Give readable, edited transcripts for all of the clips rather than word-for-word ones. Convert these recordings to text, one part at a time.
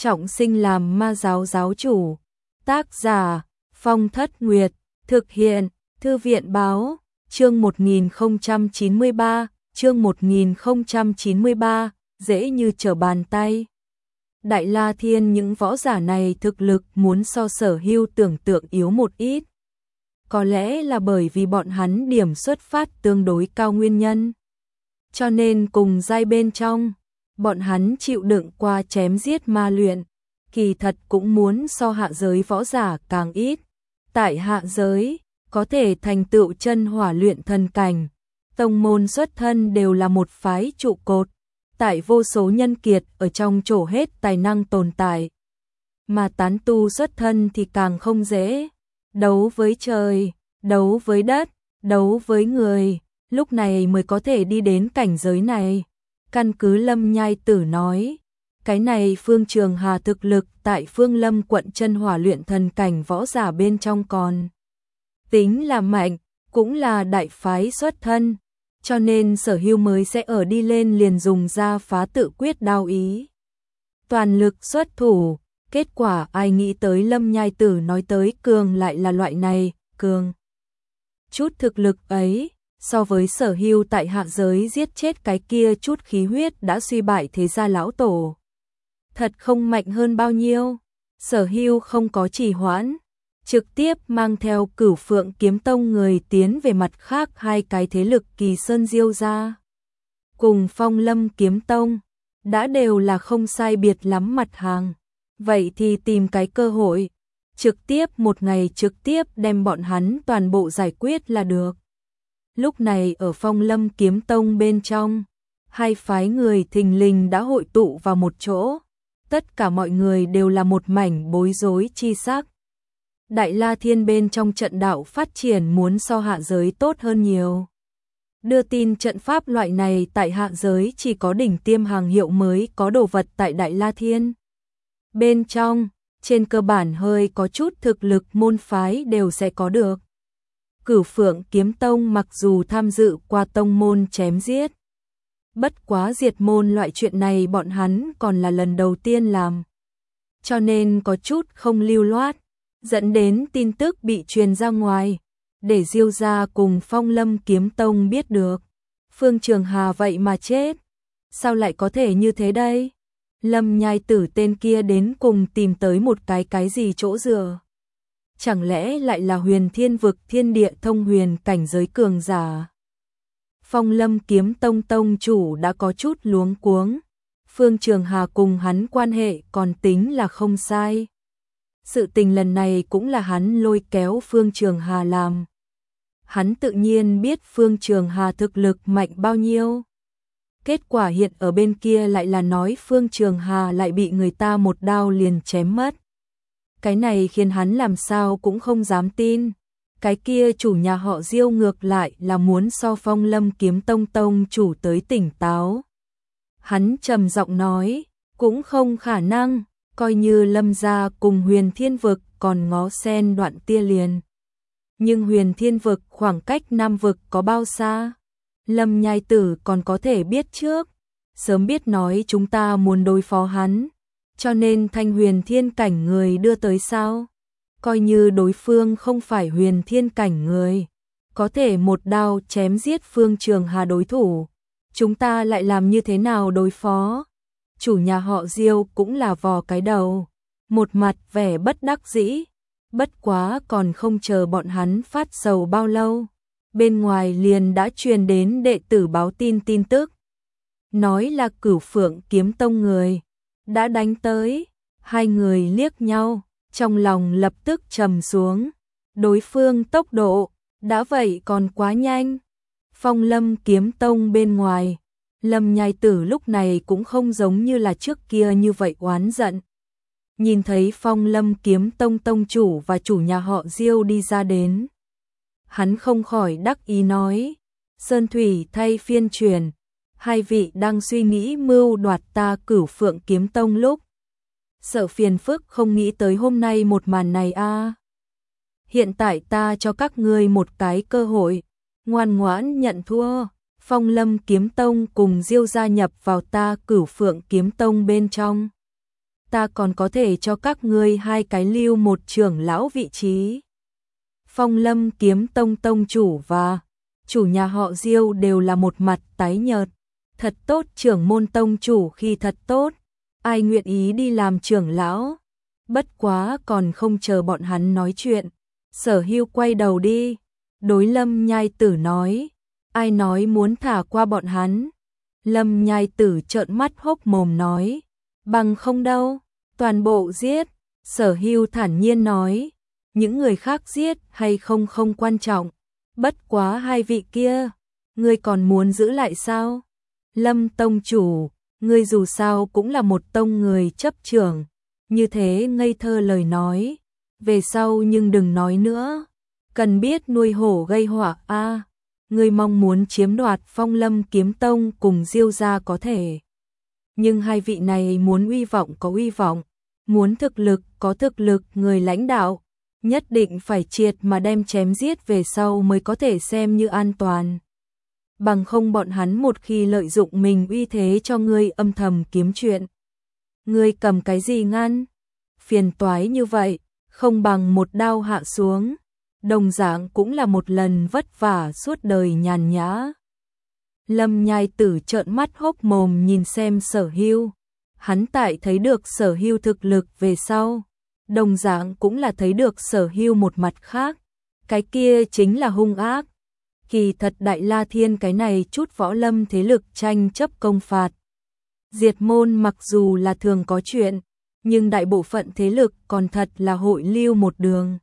trọng sinh làm ma giáo giáo chủ. Tác giả Phong Thất Nguyệt. Thực hiện Thư viện Báo. Chương 1093. Chương 1093. Dễ như trở bàn tay. Đại La Thiên những võ giả này thực lực muốn so Sở Hưu tưởng tượng yếu một ít. Có lẽ là bởi vì bọn hắn điểm xuất phát tương đối cao nguyên nhân. Cho nên cùng giai bên trong, bọn hắn chịu đựng qua chém giết ma luyện, kỳ thật cũng muốn so hạ giới võ giả càng ít. Tại hạ giới, có thể thành tựu chân hỏa luyện thần cảnh, tông môn xuất thân đều là một phái trụ cột, tại vô số nhân kiệt ở trong trổ hết tài năng tồn tại. Mà tán tu xuất thân thì càng không dễ, đấu với trời, đấu với đất, đấu với người, lúc này mới có thể đi đến cảnh giới này. Căn cứ Lâm Nhai Tử nói, cái này Phương Trường Hà thực lực tại Phương Lâm quận chân hỏa luyện thần cảnh võ giả bên trong còn tính là mạnh, cũng là đại phái xuất thân, cho nên Sở Hưu mới sẽ ở đi lên liền dùng ra phá tự quyết đao ý. Toàn lực xuất thủ, kết quả ai nghĩ tới Lâm Nhai Tử nói tới cường lại là loại này, cường. Chút thực lực ấy, so với Sở Hưu tại hạ giới giết chết cái kia chút khí huyết đã suy bại thế gia lão tổ. Thật không mạnh hơn bao nhiêu. Sở Hưu không có trì hoãn, trực tiếp mang theo Cửu Phượng Kiếm Tông người tiến về mặt khác hai cái thế lực Kỳ Sơn Diêu gia cùng Phong Lâm Kiếm Tông, đã đều là không sai biệt lắm mặt hàng. Vậy thì tìm cái cơ hội, trực tiếp một ngày trực tiếp đem bọn hắn toàn bộ giải quyết là được. Lúc này ở Phong Lâm Kiếm Tông bên trong, hai phái người thình lình đã hội tụ vào một chỗ. Tất cả mọi người đều là một mảnh bối rối chi sắc. Đại La Thiên bên trong trận đạo phát triển muốn so hạ giới tốt hơn nhiều. Đưa tin trận pháp loại này tại hạ giới chỉ có đỉnh tiêm hàng hiệu mới có đồ vật tại Đại La Thiên. Bên trong, trên cơ bản hơi có chút thực lực môn phái đều sẽ có được. Cửu Phượng Kiếm Tông mặc dù tham dự qua tông môn chém giết, bất quá diệt môn loại chuyện này bọn hắn còn là lần đầu tiên làm. Cho nên có chút không lưu loát, dẫn đến tin tức bị truyền ra ngoài, để Diêu gia cùng Phong Lâm Kiếm Tông biết được. Phương Trường Hà vậy mà chết, sao lại có thể như thế đây? Lâm Nhai Tử tên kia đến cùng tìm tới một cái gì chỗ dựa? Chẳng lẽ lại là Huyền Thiên vực thiên địa thông huyền cảnh giới cường giả? Phong Lâm Kiếm Tông tông chủ đã có chút luống cuống. Phương Trường Hà cùng hắn quan hệ còn tính là không sai. Sự tình lần này cũng là hắn lôi kéo Phương Trường Hà làm. Hắn tự nhiên biết Phương Trường Hà thực lực mạnh bao nhiêu. Kết quả hiện ở bên kia lại là nói Phương Trường Hà lại bị người ta một đao liền chém mất. Cái này khiến hắn làm sao cũng không dám tin. Cái kia chủ nhà họ Diêu ngược lại là muốn so Phong Lâm Kiếm Tông tông chủ tới tỉnh táo. Hắn trầm giọng nói, cũng không khả năng, coi như Lâm gia cùng Huyền Thiên vực còn ngó sen đoạn tia liền. Nhưng Huyền Thiên vực khoảng cách Nam vực có bao xa? Lâm Nhai Tử còn có thể biết trước, sớm biết nói chúng ta muốn đối phó hắn, cho nên thanh Huyền Thiên cảnh người đưa tới sao? Coi như đối phương không phải Huyền Thiên cảnh người, có thể một đao chém giết Phương Trường Hà đối thủ, chúng ta lại làm như thế nào đối phó? Chủ nhà họ Diêu cũng là vò cái đầu, một mặt vẻ bất đắc dĩ, bất quá còn không chờ bọn hắn phát sầu bao lâu, bên ngoài liền đã truyền đến đệ tử báo tin tức. Nói là Cửu Phượng Kiếm Tông người đã đánh tới, hai người liếc nhau, trong lòng lập tức trầm xuống, đối phương tốc độ, đã vậy còn quá nhanh. Phong Lâm Kiếm Tông bên ngoài, Lâm Nhai Tử lúc này cũng không giống như là trước kia như vậy oán giận. Nhìn thấy Phong Lâm Kiếm Tông tông chủ và chủ nhà họ Diêu đi ra đến, hắn không khỏi đắc ý nói, Sơn Thủy thay phiên truyền, hai vị đang suy nghĩ mưu đoạt ta Cửu Phượng Kiếm Tông lúc. Sợ phiền phức không nghĩ tới hôm nay một màn này a. Hiện tại ta cho các ngươi một cái cơ hội, ngoan ngoãn nhận thua. Phong Lâm Kiếm Tông cùng Diêu gia nhập vào ta Cửu Phượng Kiếm Tông bên trong. ta còn có thể cho các ngươi hai cái lưu một trưởng lão vị trí. Phong Lâm Kiếm Tông tông chủ và chủ nhà họ Diêu đều là một mặt tái nhợt. Thật tốt, trưởng môn tông chủ khi thật tốt, ai nguyện ý đi làm trưởng lão. Bất quá còn không chờ bọn hắn nói chuyện, Sở Hưu quay đầu đi, đối Lâm Nhai Tử nói, ai nói muốn thả qua bọn hắn. Lâm Nhai Tử trợn mắt hốc mồm nói, bằng không đâu, toàn bộ giết. Sở Hưu thản nhiên nói, những người khác giết hay không không quan trọng, bất quá hai vị kia, ngươi còn muốn giữ lại sao? Lâm tông chủ, ngươi dù sao cũng là một tông người chấp trưởng, như thế ngây thơ lời nói, về sau nhưng đừng nói nữa, cần biết nuôi hổ gây họa a. Ngươi mong muốn chiếm đoạt Phong Lâm Kiếm Tông cùng Diêu gia có thể, nhưng hai vị này muốn uy vọng có uy vọng, muốn thực lực có thực lực, người lãnh đạo nhất định phải triệt mà đem chém giết về sau mới có thể xem như an toàn. Bằng không bọn hắn một khi lợi dụng mình uy thế cho ngươi âm thầm kiếm chuyện, ngươi cầm cái gì ngăn? Phiền toái như vậy, không bằng một đao hạ xuống, đồng dạng cũng là một lần vất vả suốt đời nhàn nhã. Lâm Nhai Tử trợn mắt hốc mồm nhìn xem Sở Hưu, hắn tại thấy được Sở Hưu thực lực về sau, đồng dạng cũng là thấy được Sở Hưu một mặt khác, cái kia chính là hung ác. Kỳ thật Đại La Thiên cái này chút võ lâm thế lực tranh chấp công phạt, diệt môn mặc dù là thường có chuyện, nhưng đại bộ phận thế lực còn thật là hội lưu một đường.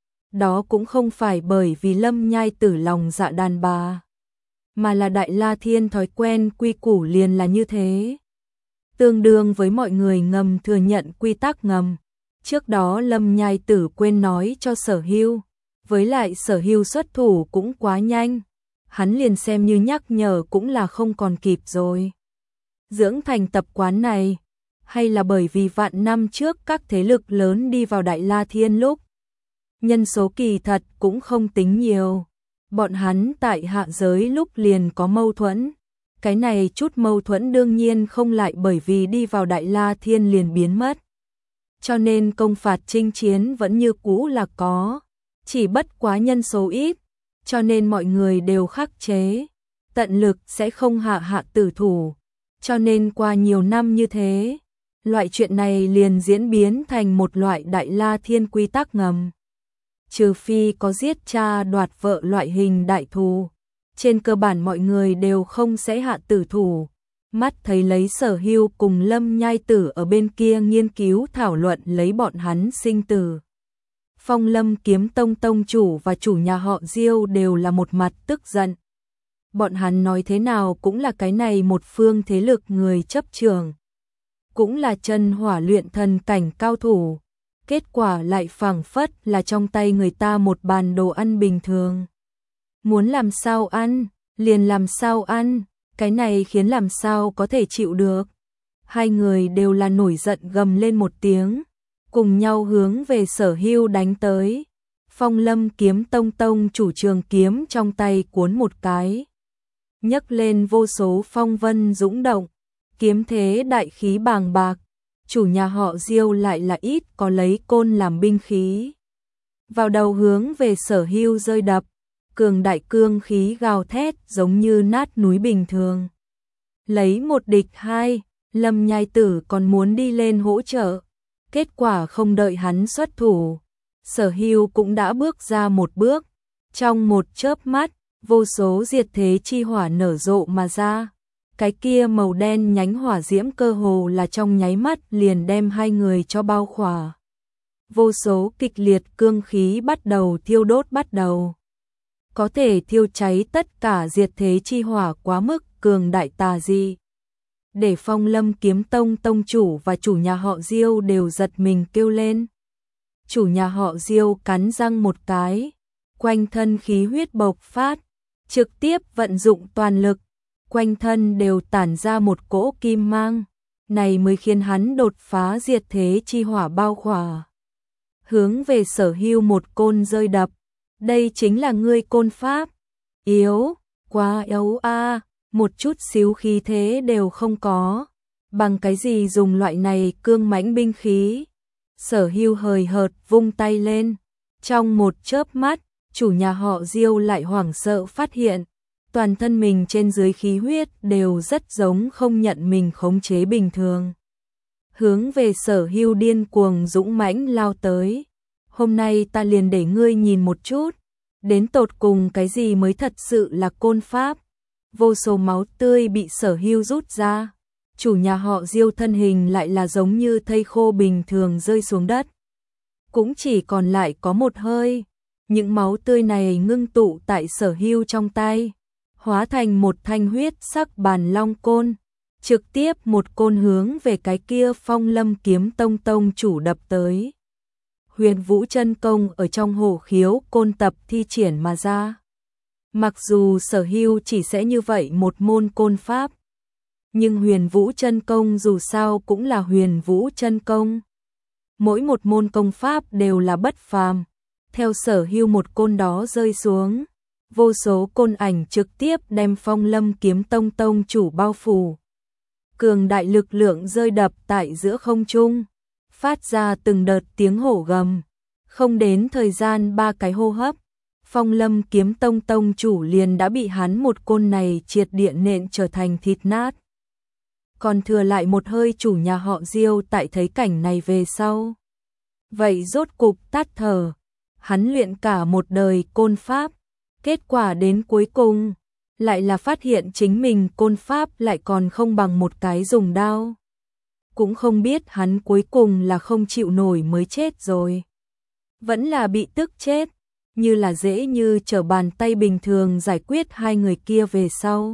Đó cũng không phải bởi vì Lâm Nhai Tử lòng dạ đàn bà, mà là Đại La Thiên thói quen quy củ liền là như thế. Tương đương với mọi người ngầm thừa nhận quy tắc ngầm. Trước đó Lâm Nhai Tử quên nói cho Sở Hưu, với lại Sở Hưu xuất thủ cũng quá nhanh, hắn liền xem như nhắc nhở cũng là không còn kịp rồi. Dưỡng thành tập quán này, hay là bởi vì vạn năm trước các thế lực lớn đi vào Đại La Thiên lúc, nhân số kỳ thật cũng không tính nhiều, bọn hắn tại hạ giới lúc liền có mâu thuẫn. Cái này chút mâu thuẫn đương nhiên không lại bởi vì đi vào Đại La Thiên liền biến mất. Cho nên công phạt chinh chiến vẫn như cũ là có, chỉ bất quá nhân số ít, cho nên mọi người đều khắc chế, tận lực sẽ không hạ tử thủ. Cho nên qua nhiều năm như thế, loại chuyện này liền diễn biến thành một loại Đại La Thiên quy tắc ngầm. Trừ phi có giết cha đoạt vợ loại hình đại thù, trên cơ bản mọi người đều không sẽ hạ tử thủ. Mắt thấy lấy Sở Hưu cùng Lâm Nhai Tử ở bên kia nghiên cứu thảo luận lấy bọn hắn sinh tử. Phong Lâm Kiếm Tông tông chủ và chủ nhà họ Diêu đều là một mặt tức giận. Bọn hắn nói thế nào cũng là cái này một phương thế lực người chấp trường, cũng là chân hỏa luyện thần cảnh cao thủ, kết quả lại phảng phất là trong tay người ta một bàn đồ ăn bình thường. Muốn làm sao ăn, liền làm sao ăn, cái này khiến làm sao có thể chịu được. Hai người đều là nổi giận gầm lên một tiếng, cùng nhau hướng về Sở Hưu đánh tới. Phong Lâm Kiếm Tông tông chủ trường kiếm trong tay cuốn một cái, nhấc lên vô số phong vân dũng động, kiếm thế đại khí bàng bạc. Chủ nhà họ Diêu lại là ít có lấy côn làm binh khí, vào đầu hướng về Sở Hưu rơi đập, cường đại cương khí gào thét giống như nát núi bình thường. Lấy một địch hai, Lâm Nhai Tử còn muốn đi lên hỗ trợ, kết quả không đợi hắn xuất thủ, Sở Hưu cũng đã bước ra một bước, trong một chớp mắt, vô số diệt thế chi hỏa nở rộ mà ra. Cái kia màu đen nhánh hỏa diễm cơ hồ là trong nháy mắt liền đem hai người cho bao khỏa. Vô số kịch liệt cương khí bắt đầu thiêu đốt bắt đầu. Có thể thiêu cháy tất cả diệt thế chi hỏa quá mức cường đại tà dị. Để Phong Lâm Kiếm Tông tông chủ và chủ nhà họ Diêu đều giật mình kêu lên. Chủ nhà họ Diêu cắn răng một cái, quanh thân khí huyết bộc phát, trực tiếp vận dụng toàn lực. Quanh thân đều tản ra một cỗ kim mang, này mới khiến hắn đột phá diệt thế chi hỏa bao khỏa. Hướng về Sở Hưu một côn rơi đập, đây chính là ngươi côn pháp, yếu, quá yếu a, một chút xíu khí thế đều không có. Bằng cái gì dùng loại này cương mãnh binh khí? Sở Hưu hời hợt vung tay lên. Trong một chớp mắt, chủ nhà họ Diêu lại hoảng sợ phát hiện, toàn thân mình trên dưới khí huyết đều rất giống không nhận mình khống chế bình thường. Hướng về Sở Hưu điên cuồng dũng mãnh lao tới. Hôm nay ta liền để ngươi nhìn một chút, đến tột cùng cái gì mới thật sự là côn pháp. Vô số máu tươi bị Sở Hưu rút ra. Chủ nhà họ Diêu thân hình lại là giống như thây khô bình thường rơi xuống đất. Cũng chỉ còn lại có một hơi. Những máu tươi này ngưng tụ tại Sở Hưu trong tay, hóa thành một thanh huyết sắc bàn long côn, trực tiếp một côn hướng về cái kia Phong Lâm kiếm tông chủ đập tới. Huyền Vũ chân công ở trong hổ khiếu côn tập thi triển mà ra. Mặc dù Sở Hưu chỉ sẽ như vậy một môn côn pháp, nhưng Huyền Vũ chân công dù sao cũng là Huyền Vũ chân công. Mỗi một môn công pháp đều là bất phàm. Theo Sở Hưu một côn đó rơi xuống, vô số côn ảnh trực tiếp đem Phong Lâm kiếm tông chủ bao phủ. Cường đại lực lượng rơi đập tại giữa không trung, phát ra từng đợt tiếng hổ gầm. Không đến thời gian 3 cái hô hấp, Phong Lâm kiếm tông chủ liền đã bị hắn một côn này triệt địa nện trở thành thịt nát. Còn thừa lại một hơi chủ nhà họ Diêu tại thấy cảnh này về sau. Vậy rốt cục tắt thở. Hắn luyện cả một đời côn pháp, kết quả đến cuối cùng lại là phát hiện chính mình côn pháp lại còn không bằng một cái dùng đao. Cũng không biết hắn cuối cùng là không chịu nổi mới chết rồi, vẫn là bị tức chết, như là dễ như trở bàn tay bình thường giải quyết hai người kia về sau.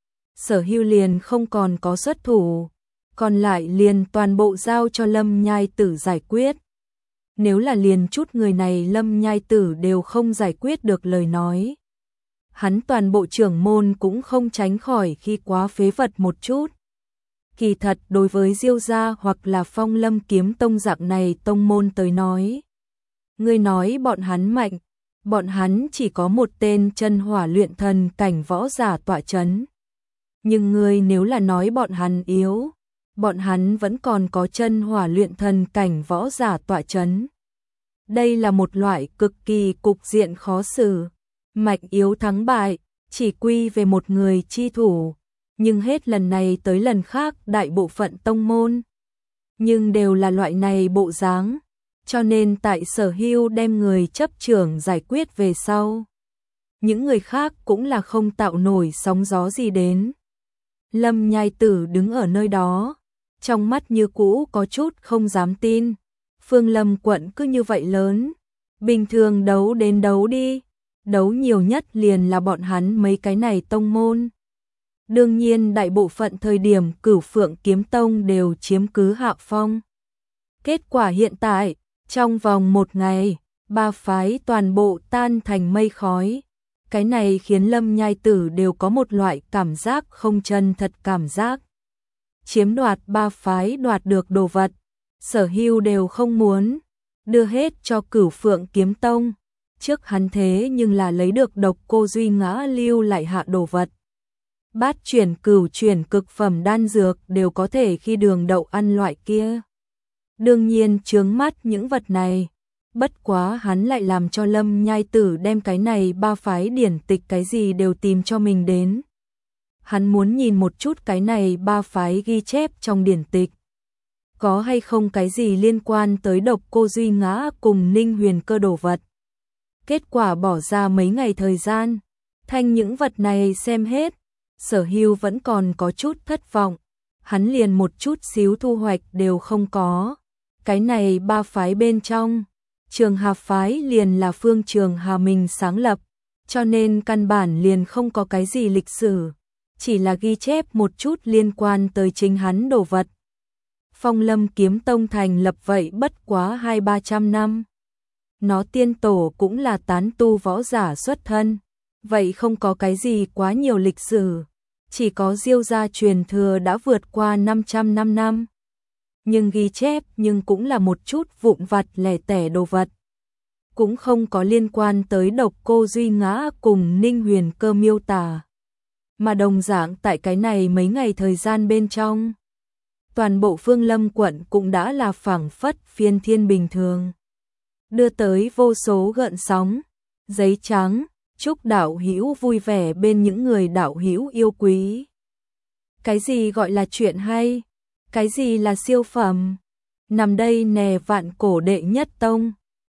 Sở Hưu liền không còn có xuất thủ, còn lại liền toàn bộ giao cho Lâm Nhai Tử giải quyết. Nếu là liền chút người này Lâm Nhai Tử đều không giải quyết được lời nói, hắn toàn bộ trưởng môn cũng không tránh khỏi khi quá phế vật một chút. Kỳ thật đối với Diêu gia hoặc là Phong Lâm kiếm tông dạng này tông môn tới nói, ngươi nói bọn hắn mạnh, bọn hắn chỉ có một tên chân hỏa luyện thần cảnh võ giả tọa chấn. Nhưng ngươi nếu là nói bọn hắn yếu, bọn hắn vẫn còn có chân hỏa luyện thần cảnh võ giả tọa chấn. Đây là một loại cực kỳ cục diện khó xử, mạnh yếu thắng bại, chỉ quy về một người chi thủ, nhưng hết lần này tới lần khác đại bộ phận tông môn, nhưng đều là loại này bộ dáng, cho nên tại Sở Hưu đem người chấp trưởng giải quyết về sau, những người khác cũng là không tạo nổi sóng gió gì đến. Lâm Nhai Tử đứng ở nơi đó, trong mắt như cũ có chút không dám tin. Phương Lâm quận cứ như vậy lớn, bình thường đấu đến đấu đi, đấu nhiều nhất liền là bọn hắn mấy cái này tông môn. Đương nhiên đại bộ phận thời điểm Cửu Phượng kiếm tông đều chiếm cứ hạ phong. Kết quả hiện tại, trong vòng một ngày, ba phái toàn bộ tan thành mây khói. Cái này khiến Lâm Nhai Tử đều có một loại cảm giác không chân thật cảm giác. Chiếm đoạt ba phái đoạt được đồ vật, Sở Hưu đều không muốn, đưa hết cho Cửu Phượng kiếm tông. Trước hắn thế nhưng là lấy được Độc Cô Duy Ngã lưu lại hạ đồ vật. Bát chuyển cửu chuyển cực phẩm đan dược đều có thể khi đường đậu ăn loại kia. Đương nhiên chướng mắt những vật này. Bất quá hắn lại làm cho Lâm Nhai Tử đem cái này ba phái điển tịch cái gì đều tìm cho mình đến. Hắn muốn nhìn một chút cái này ba phái ghi chép trong điển tịch. Có hay không cái gì liên quan tới Độc Cô Duy Ngã cùng Ninh Huyền Cơ đồ vật. Kết quả bỏ ra mấy ngày thời gian, thanh những vật này xem hết, Sở Hưu vẫn còn có chút thất vọng. Hắn liền một chút xíu thu hoạch đều không có. Cái này ba phái bên trong, Trường Hà phái liền là Phương Trường Hà mình sáng lập, cho nên căn bản liền không có cái gì lịch sử, chỉ là ghi chép một chút liên quan tới chính hắn đồ vật. Phong Lâm kiếm tông thành lập vậy bất quá 200-300 năm. Nó tiên tổ cũng là tán tu võ giả xuất thân, vậy không có cái gì quá nhiều lịch sử, chỉ có Diêu gia truyền thừa đã vượt qua 500 năm. Nhưng ghi chép nhưng cũng là một chút vụn vặt lẻ tẻ đồ vật. Cũng không có liên quan tới Độc Cô Duy Ngã cùng Ninh Huyền Cơ miêu tả. Mà đồng dạng tại cái này mấy ngày thời gian bên trong, toàn bộ Phương Lâm quận cũng đã là phảng phất phiên thiên bình thường. Đưa tới vô số gợn sóng, giấy trắng, chúc đạo hữu vui vẻ bên những người đạo hữu yêu quý. Cái gì gọi là chuyện hay? Cái gì là siêu phẩm? Nằm đây nè vạn cổ đệ nhất tông.